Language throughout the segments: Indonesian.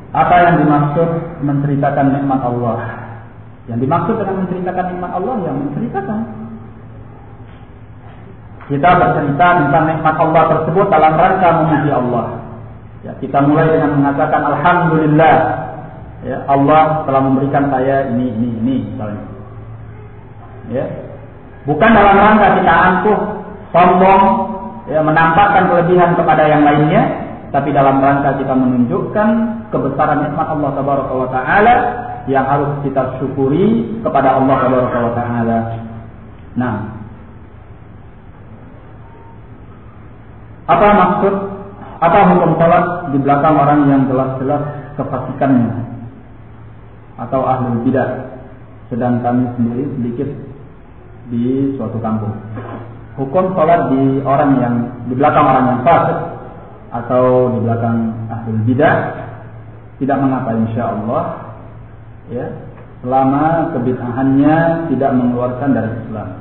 Apa yang dimaksud menceritakan nikmat Allah? Yang dimaksud dengan menceritakan nikmat Allah yang menceritakan. Kita bercerita tentang nikmat Allah tersebut dalam rangka memuji Allah. Ya, kita mulai dengan mengatakan alhamdulillah. Ya, Allah telah memberikan saya ini misalnya. Ya. Bukan dalam rangka kita angkuh, sombong, ya, menampakkan kelebihan kepada yang lainnya, tapi dalam rangka kita menunjukkan kebesaran nikmat Allah Tabaraka wa Ta'ala yang harus kita syukuri kepada Allah Tabaraka wa Ta'ala. Nah, apa hukum salat di belakang orang yang jelas-jelas kefasikannya atau ahlul bidah, sedang kami sendiri sedikit di suatu kampung. Hukum salat di belakang orang yang fasik atau di belakang ahlul bidah tidak mengapa insyaallah, ya, selama kebid'ahannya tidak mengeluarkan dari Islam.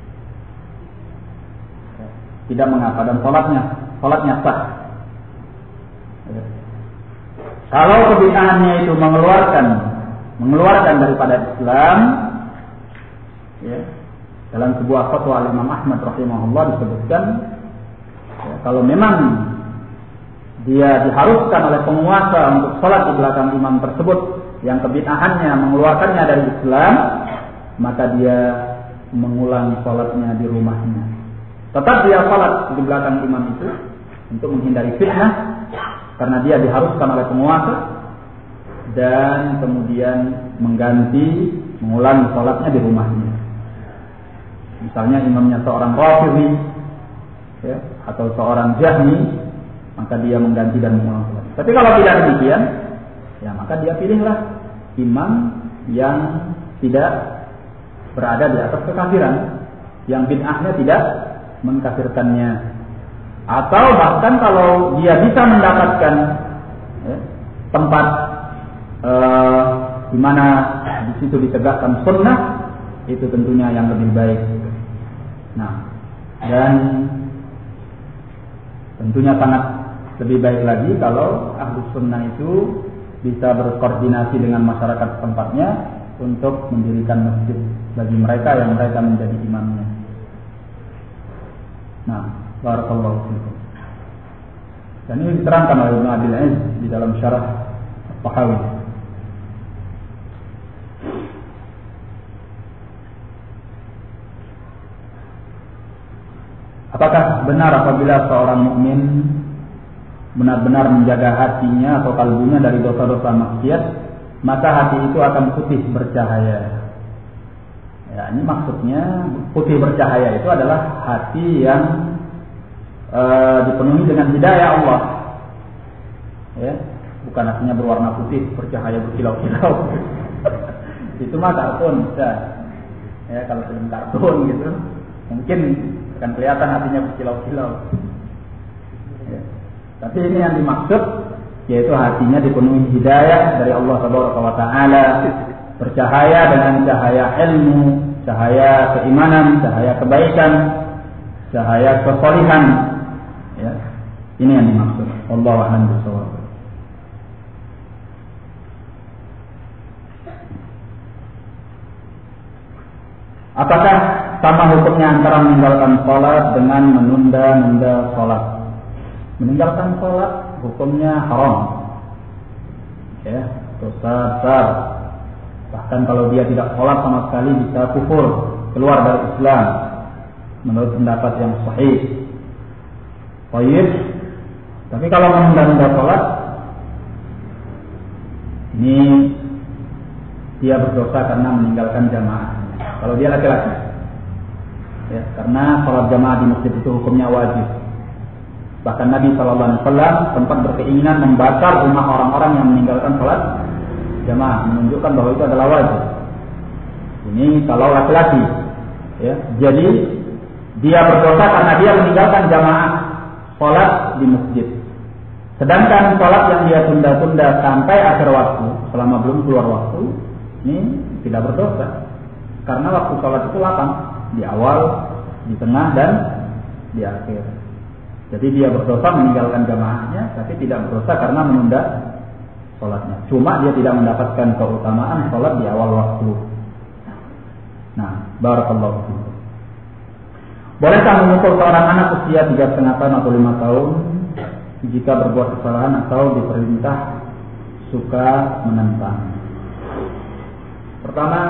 Tidak mengapa, dan salatnya sah. Ya. Kalau kebid'ahannya itu mengeluarkan daripada Islam, ya, dalam sebuah fatwa Imam Ahmad rahimahullah disebutkan, ya, kalau memang dia diharuskan oleh penguasa untuk salat di belakang imam tersebut yang kebid'ahannya mengeluarkannya dari Islam, maka dia mengulang salatnya di rumahnya. Tetap dia salat di belakang imam itu untuk menghindari fitnah, karena dia diharuskan oleh penguasa, dan kemudian mengulangi salatnya di rumahnya. Misalnya imamnya seorang Rafidhi, ya, atau seorang Jahmi, maka dia mengganti dan mengulang salat. Tapi kalau tidak demikian, ya maka dia pilihlah imam yang tidak berada di atas kekafiran, yang bid'ahnya tidak mengkafirkannya. Atau bahkan kalau dia bisa mendapatkan, ya, tempat di mana di situ ditegakkan sunnah, itu tentunya yang lebih baik. Nah, dan tentunya sangat lebih baik lagi kalau ahlu sunnah itu bisa berkoordinasi dengan masyarakat tempatnya untuk mendirikan masjid bagi mereka yang mereka menjadi imamnya. Nah, barakallahu fiikum. Dan ini diterangkan oleh Ibnu Abil Izz di dalam syarah Tahawi. Apakah benar apabila seorang mukmin benar-benar menjaga hatinya atau kalbunya dari dosa-dosa maksiat, maka hati itu akan putih bercahaya? Ya, ini maksudnya putih bercahaya itu adalah hati yang dipenuhi dengan hidayah Allah. Ya, bukan artinya berwarna putih, bercahaya berkilau-kilau. Itu mah kartun, bisa. Ya, kalau film kartun gitu, mungkin akan kelihatan hatinya berkilau-kilau. Ya. Tapi ini yang dimaksud, yaitu hatinya dipenuhi hidayah dari Allah Subhanahu wa Ta'ala, bercahaya dengan cahaya ilmu, cahaya keimanan, cahaya kebaikan, cahaya kesolihan. Ya. Ini yang dimaksud. Wallahu a'lam bishawab. Apakah sama hukumnya antara meninggalkan sholat dengan menunda-nunda sholat? Meninggalkan sholat hukumnya haram, ya, dosa besar. Bahkan kalau dia tidak sholat sama sekali bisa kufur, keluar dari Islam, menurut pendapat yang sahih. Baik. Tapi kalau menunda-nunda sholat, ini dia berdosa karena meninggalkan jamaah. Kalau dia laki-laki, ya, karena sholat jamaah di masjid itu hukumnya wajib. Bahkan Nabi SAW sempat berkeinginan membakar rumah orang-orang yang meninggalkan sholat jamaah, menunjukkan bahwa itu adalah wajib. Ini kalau laki-laki, ya. Jadi dia berdosa karena dia meninggalkan jamaah sholat di masjid. Sedangkan sholat yang dia tunda-tunda sampai akhir waktu, selama belum keluar waktu, ini tidak berdosa. Karena waktu sholat itu lapang, di awal, di tengah, dan di akhir. Jadi dia berdosa meninggalkan jamaahnya, tapi tidak berdosa karena menunda sholatnya. Cuma dia tidak mendapatkan keutamaan sholat di awal waktu. Nah, barakallahu fiikum. Bolehkah memukul seorang anak usia 3,5 tahun atau 5 tahun jika berbuat kesalahan atau diperintah suka menentang? Pertama,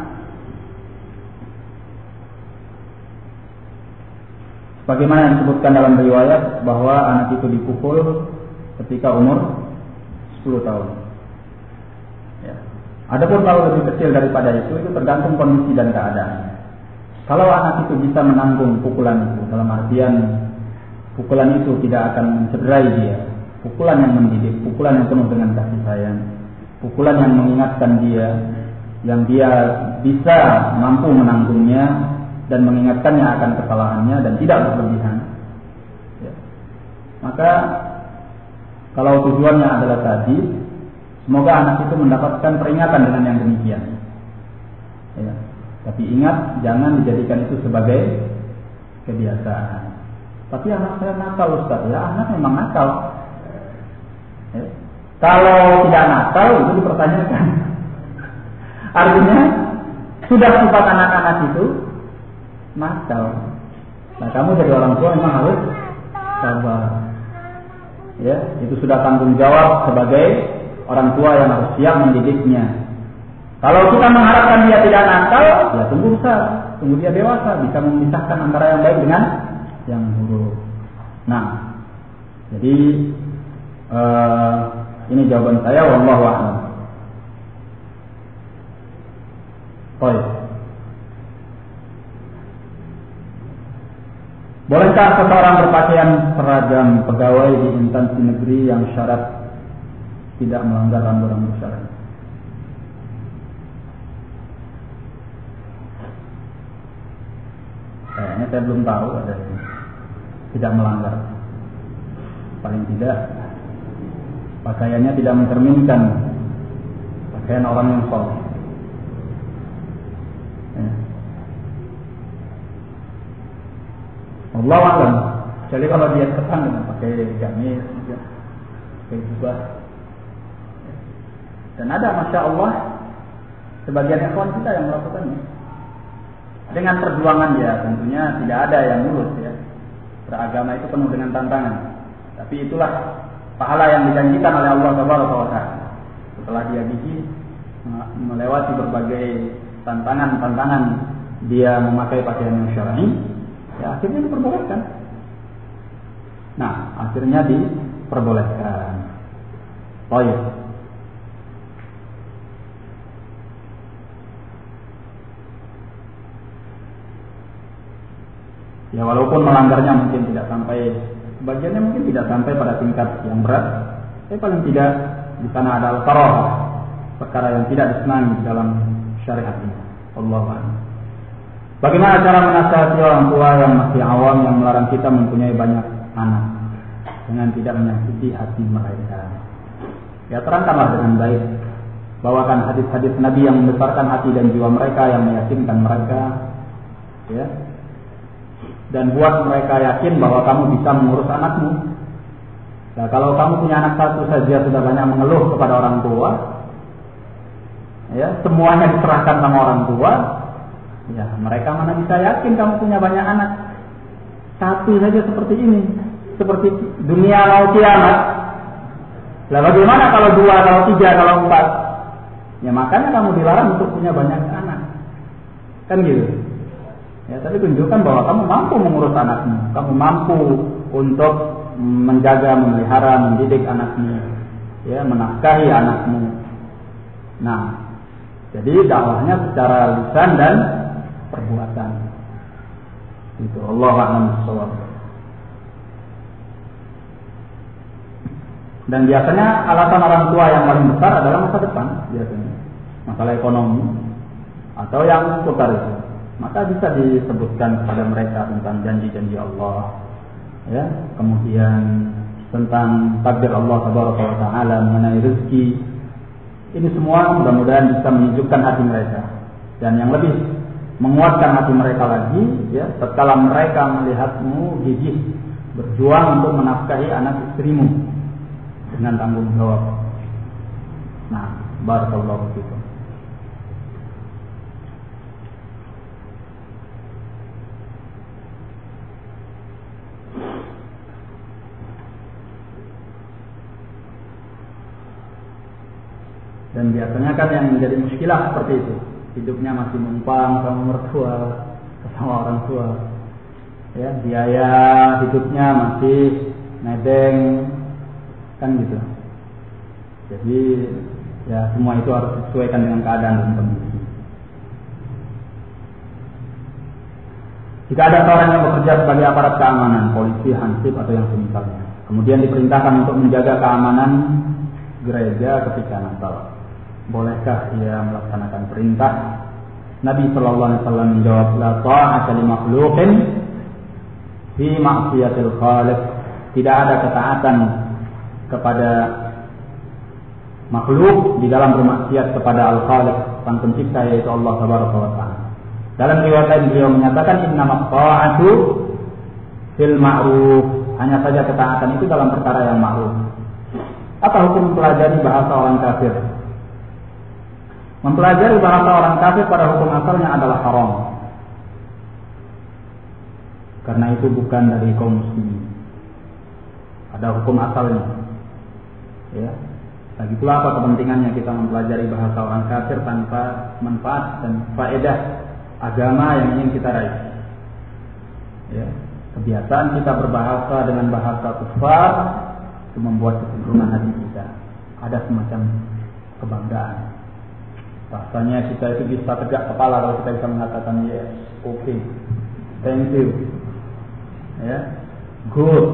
bagaimana yang disebutkan dalam riwayat bahwa anak itu dipukul ketika umur 10 tahun. Ya. Adapun kalau lebih kecil daripada itu tergantung kondisi dan keadaan. Kalau anak itu bisa menanggung pukulan itu, dalam artian pukulan itu tidak akan mencederai dia, pukulan yang mendidik, pukulan yang penuh dengan kasih sayang, pukulan yang mengingatkan dia, yang dia bisa mampu menanggungnya dan mengingatkannya akan kesalahannya dan tidak berlebihan. Ya. Maka kalau tujuannya adalah tadi, semoga anak itu mendapatkan peringatan dengan yang demikian. Ya. Tapi ingat, jangan dijadikan itu sebagai kebiasaan. Tapi anak saya nakal, Ustaz. Ya, anak memang nakal. Ya. Kalau tidak nakal, itu dipertanyakan. Artinya, sudah sifat anak-anak itu nakal. Nah, kamu jadi orang tua memang harus sabar. Ya, itu sudah tanggung jawab sebagai orang tua yang harus siap mendidiknya. Kalau kita mengharapkan dia tidak nakal, ya tunggu besar, tunggu dia dewasa, bisa memisahkan antara yang baik dengan yang buruk. Nah, jadi ini jawaban saya, wallahu a'lam. Baik. Bolehkah seseorang berpakaian seragam pegawai di instansi negeri yang syarat tidak melanggar rambu-rambu syariat? Kayaknya saya belum tahu ada yang tidak melanggar. Paling tidak pakaiannya tidak mencerminkan pakaian orang yang saleh. Ya. Wallahu a'lam. Jadi kalau dia ketan dengan pakai gamis, pakai jubah. Dan ada, masya Allah, sebagian ikhwan kita yang melakukannya. Dengan perjuangan ya, tentunya tidak ada yang mulus ya. Beragama itu penuh dengan tantangan. Tapi itulah pahala yang dijanjikan oleh Allah Subhanahu wa taala. Setelah dia gigih melewati berbagai tantangan dia memakai pakaian yang syar'i, ya akhirnya diperbolehkan. Nah, akhirnya diperbolehkan. Baik. Ya walaupun melanggarnya mungkin tidak sampai, sebagiannya mungkin tidak sampai pada tingkat yang berat, tapi paling tidak di sana ada al-karahah, perkara yang tidak disenangi di dalam syariat ini. Allahu a'lam. Bagaimana cara menasihati orang tua yang masih awam yang melarang kita mempunyai banyak anak dengan tidak menyakiti hati mereka? Ya terangkanlah dengan baik. Bawakan hadis-hadis Nabi yang membesarkan hati dan jiwa mereka, yang meyakinkan mereka, ya. Dan buat mereka yakin bahwa kamu bisa mengurus anakmu. Nah, kalau kamu punya anak satu saja sudah banyak mengeluh kepada orang tua, ya semuanya diserahkan sama orang tua, ya mereka mana bisa yakin kamu punya banyak anak. Satu saja seperti ini, seperti dunia mau kiamat. Lah bagaimana kalau 2, kalau 3, kalau 4? Ya makanya kamu dilarang untuk punya banyak anak. Kan gitu. Ya, tapi tunjukkan bahwa kamu mampu mengurus anakmu, kamu mampu untuk menjaga, memelihara, mendidik anakmu, ya, menafkahi anakmu. Nah, jadi dakwahnya secara lisan dan perbuatan. Itu Allahu a'lam bishawab. Dan biasanya alasan orang tua yang paling besar adalah masa depan, biasanya masalah ekonomi atau yang seputar itu. Maka bisa disebutkan kepada mereka tentang janji-janji Allah, ya, kemudian tentang takdir Allah Subhanahu wa taala mengenai rezeki. Ini semua mudah-mudahan bisa menyejukkan hati mereka, dan yang lebih menguatkan hati mereka lagi, ya, tatkala mereka melihatmu gigih berjuang untuk menafkahi anak istrimu dengan tanggung jawab. Nah, barakallahu fikum. Dan biasanya kan yang menjadi muskilah seperti itu, hidupnya masih numpang sama mertua, sama orang tua, ya, biaya hidupnya masih nebeng, kan gitu. Jadi ya semua itu harus disesuaikan dengan keadaan dan kondisi. Jika ada seorang yang bekerja sebagai aparat keamanan, polisi, hansip atau yang semisalnya, kemudian diperintahkan untuk menjaga keamanan gereja ketika Natal, bolehkah ia melaksanakan perintah? Nabi sallallahu alaihi wasallam menjawab, la ta'ata li makhluqin fi ma'siyatil khaliq. Tidak ada ketaatan kepada makhluk di dalam bermaksiat kepada Al-Khaliq, Sang Pencipta, yaitu Allah Tabaraka wa Ta'ala. Dalam riwayat lain beliau menyatakan, innamat ta'atu fil ma'ruf. Hanya saja ketaatan itu dalam perkara yang ma'ruf. Apa hukum mempelajari bahasa orang kafir? Mempelajari bahasa orang kafir pada hukum asalnya adalah haram, karena itu bukan dari kaum muslimin. Ada hukum asalnya, ya. Lagi pula apa kepentingannya kita mempelajari bahasa orang kafir tanpa manfaat dan faedah agama yang ingin kita raih? Ya. Kebiasaan kita berbahasa dengan bahasa kufar itu membuat kecenderungan hati kita ada semacam kebanggaan. Rasanya kita itu bisa tegak kepala kalau kita bisa mengatakan yes, okay, thank you, ya, good,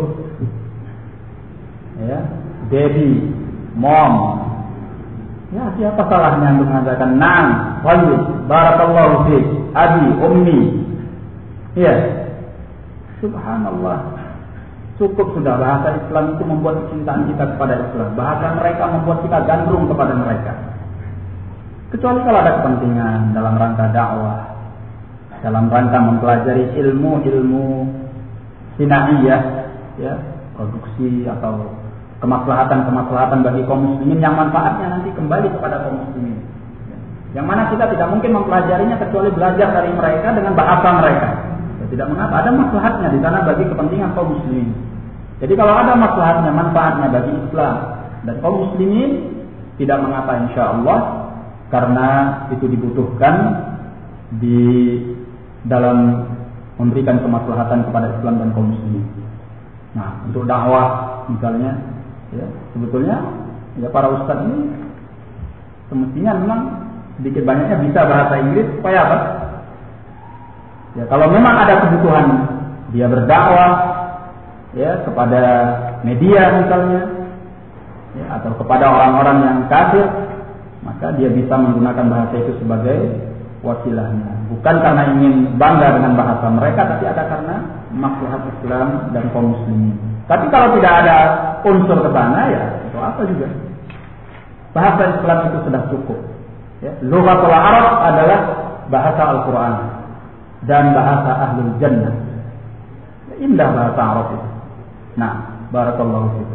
ya, daddy, mom. Ya, siapa salahnya untuk mengatakan na'am, tayyib, barakallahu fiik, abi, ummi. Ya. Subhanallah. Cukup sudah bahasa Islam itu membuat kecintaan kita kepada Islam. Bahasa mereka membuat kita gandrung kepada mereka. Kecuali kalau ada kepentingan dalam rangka dakwah, dalam rangka mempelajari ilmu-ilmu sinaiyah, ya, produksi atau kemaslahatan bagi kaum muslimin yang manfaatnya nanti kembali kepada kaum muslimin. Yang mana kita tidak mungkin mempelajarinya kecuali belajar dari mereka dengan bahasa mereka. Ya, tidak mengapa, ada maslahatnya di sana bagi kepentingan kaum muslimin. Jadi kalau ada maslahatnya, manfaatnya bagi Islam dan kaum muslimin, tidak mengapa insyaallah, karena itu dibutuhkan di dalam memberikan kemaslahatan kepada Islam dan kaum muslimin. Nah, untuk dakwah misalnya, ya, sebetulnya ya para ustadz ini semestinya memang sedikit banyaknya bisa bahasa Inggris supaya apa? Ya, kalau memang ada kebutuhan dia berdakwah, ya, kepada media misalnya, ya, atau kepada orang-orang yang kafir, maka dia bisa menggunakan bahasa itu sebagai wasilahnya. Bukan karena ingin bangga dengan bahasa mereka, tapi ada karena maslahat Islam dan kaum muslimin. Tapi kalau tidak ada unsur ke sana, ya itu apa juga. Bahasa Islam itu sudah cukup. Ya. Lughatul Arab adalah bahasa Al-Quran dan bahasa Ahlul Jannah. Indah bahasa Arab itu. Nah, barakallahu fikum.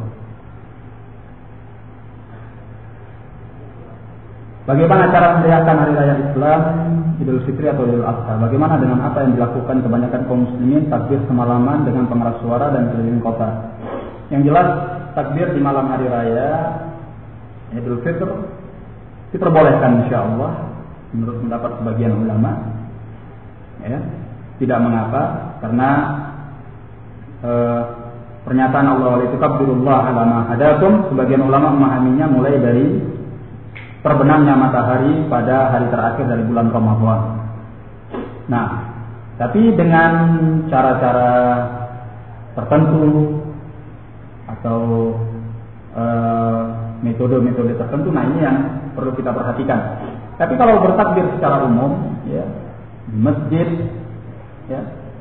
Bagaimana cara merayakan hari raya Islam, Idul Fitri atau Idul Adha? Bagaimana dengan apa yang dilakukan kebanyakan kaum muslimin, takbir semalaman dengan pengeras suara dan keliling kota? Yang jelas, takbir di malam hari raya Idul Fitri diperbolehkan insyaallah menurut pendapat sebagian ulama. Ya, tidak mengapa, karena pernyataan Allah walitukabirullah ala ma hadakum, sebagian ulama memahaminya mulai dari terbenamnya matahari pada hari terakhir dari bulan Ramadan. Nah, tapi dengan cara-cara tertentu atau metode-metode tertentu, nah ini yang perlu kita perhatikan. Tapi kalau bertakbir secara umum, ya, di masjid, ya,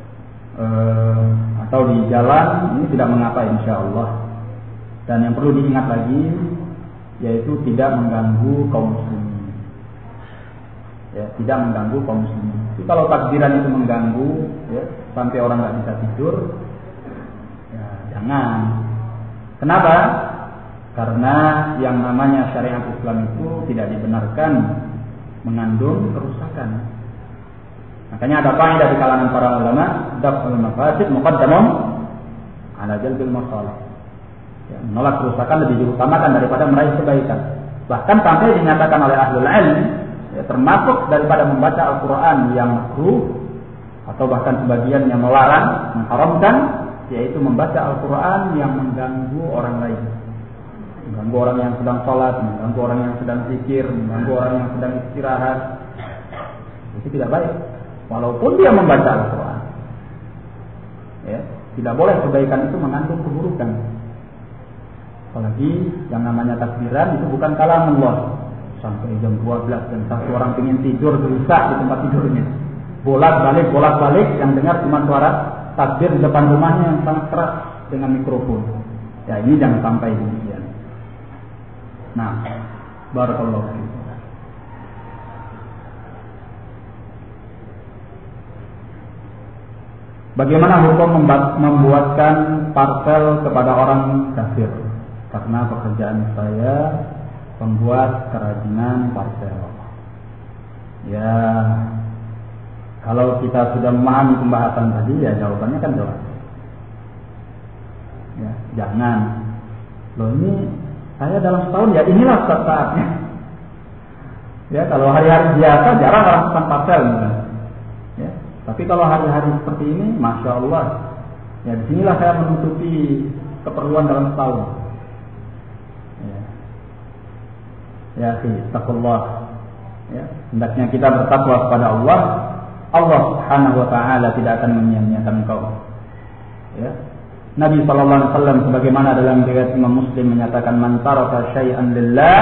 atau di jalan, ini tidak mengapa insyaallah. Dan yang perlu diingat lagi, yaitu tidak mengganggu kaum muslimin. Ya, tidak mengganggu kaum muslimin. Jadi kalau takbiran itu mengganggu, ya, sampai orang nggak bisa tidur, ya jangan. Kenapa? Karena yang namanya syariat Islam itu tidak dibenarkan mengandung kerusakan. Makanya ada kaidah di kalangan para ulama, daf'ul mafasid muqaddamun ala jalbil masalih. Ya, menolak kerusakan lebih diutamakan daripada meraih kebaikan. Bahkan sampai dinyatakan oleh ahlul ilm, ya, termasuk daripada membaca Al-Quran yang makruh atau bahkan sebagian yang melarang, mengharamkan, yaitu membaca Al-Quran yang mengganggu orang lain. Mengganggu orang yang sedang sholat, mengganggu orang yang sedang zikir, mengganggu orang yang sedang istirahat. Itu tidak baik. Walaupun dia membaca Al-Quran, ya, tidak boleh kebaikan itu mengandung keburukan. Apalagi yang namanya takbiran itu bukan kalamullah. Sampai jam 12 dan satu orang ingin tidur gelisah di tempat tidurnya. Bolak-balik yang dengar cuma suara takbir di depan rumahnya yang sangat keras dengan mikrofon. Ya, ini jangan sampai demikian. Nah, barakallahu fiikum. Bagaimana hukum membuatkan parcel kepada orang kafir? Karena pekerjaan saya membuat kerajinan parcel. Ya, kalau kita sudah memahami pembahasan tadi, ya jawabannya kan jelas. Ya, jangan. Loh, ini saya dalam setahun, ya inilah saatnya. Ya, kalau hari-hari biasa jarang orang pesan parcel, misalnya. Ya, tapi kalau hari-hari seperti ini, masya Allah, ya disinilah saya menutupi keperluan dalam setahun. Ya, taqullah. Ya, hendaknya kita bertakwa kepada Allah. Allah Subhanahu wa taala tidak akan menyia-nyiakan engkau. Ya. Nabi sallallahu alaihi wasallam sebagaimana dalam riwayat Imam Muslim menyatakan man taraka syai'an lillah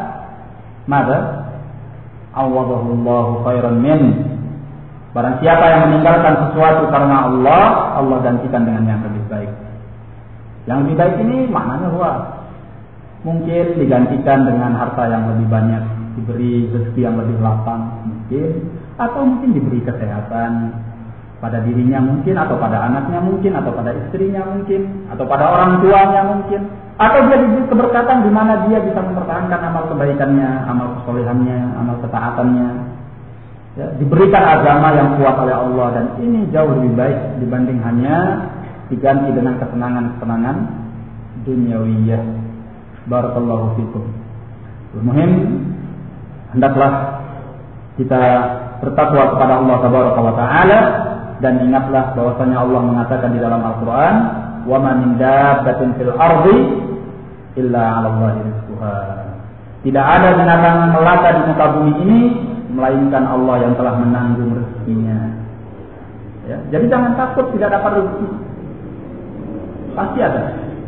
maka awadahu Allahu khairan min. Barang siapa yang meninggalkan sesuatu karena Allah, Allah gantikan dengan yang lebih baik. Yang lebih baik ini maknanya luas. Mungkin digantikan dengan harta yang lebih banyak, diberi rezeki yang lebih lapang mungkin, atau mungkin diberi kesehatan pada dirinya mungkin, atau pada anaknya mungkin, atau pada istrinya mungkin, atau pada orang tuanya mungkin, atau dia diberi keberkatan di mana dia bisa mempertahankan amal kebaikannya, amal kesolehannya, amal ketaatannya. Ya, diberikan agama yang kuat oleh Allah, dan ini jauh lebih baik dibanding hanya diganti dengan kesenangan-kesenangan duniawiyah. Barakallahu fikum. Muhim, hendaklah kita bertakwa kepada Allah Tabaraka wa Ta'ala, dan ingatlah bahwasanya Allah mengatakan di dalam Al-Quran, wa ma min dabbatin fil ardi illa 'ala Allahi rizquha. Tidak ada binatang melata di muka bumi ini melainkan Allah yang telah menanggung rezekinya. Ya, jadi jangan takut tidak dapat rezeki. Pasti ada.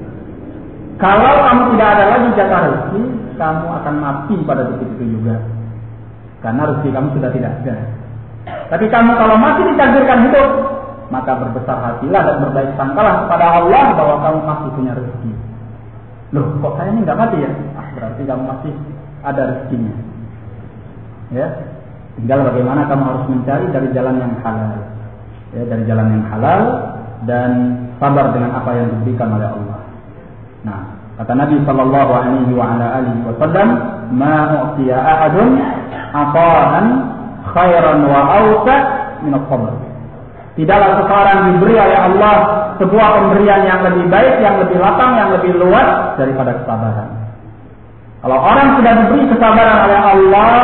Kalau kamu tidak ada lagi jatah rezeki, kamu akan mati pada detik itu juga. Karena rezeki kamu sudah tidak ada. Tapi kamu kalau masih ditakdirkan hidup, maka berbesar hatilah dan berbaik sangkalah kepada Allah bahwa kamu masih punya rezeki. Loh, kok saya ini nggak mati ya? Berarti kamu masih ada rezekinya. Ya, tinggal bagaimana kamu harus mencari dari jalan yang halal. Ya, dari jalan yang halal dan sabar dengan apa yang diberikan oleh Allah. Nah, kata Nabi sallallahu alaihi wasallam, "Ma u'tiya ahadun ata'an khairan wa awsa' min as-sabr." Tidaklah seseorang diberi oleh Allah sebuah pemberian yang lebih baik, yang lebih lapang, yang lebih luas daripada kesabaran. Kalau orang sudah diberi kesabaran oleh Allah,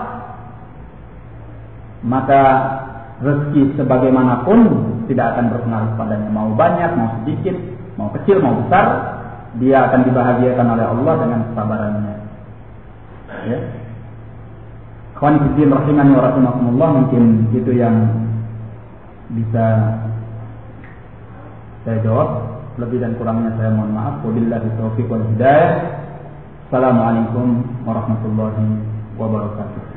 maka rezeki sebagaimanapun tidak akan berpengaruh padanya. Mau banyak, mau sedikit, mau kecil, mau besar, dia akan dibahagiakan oleh Allah dengan kesabarannya. Ya. Ikhwan fillah rahimani wa rahimakumullah, mungkin itu yang bisa saya jawab. Lebih dan kurangnya saya mohon maaf. Wabillahi taufiq wal hidayah. Assalamualaikum warahmatullahi wabarakatuh.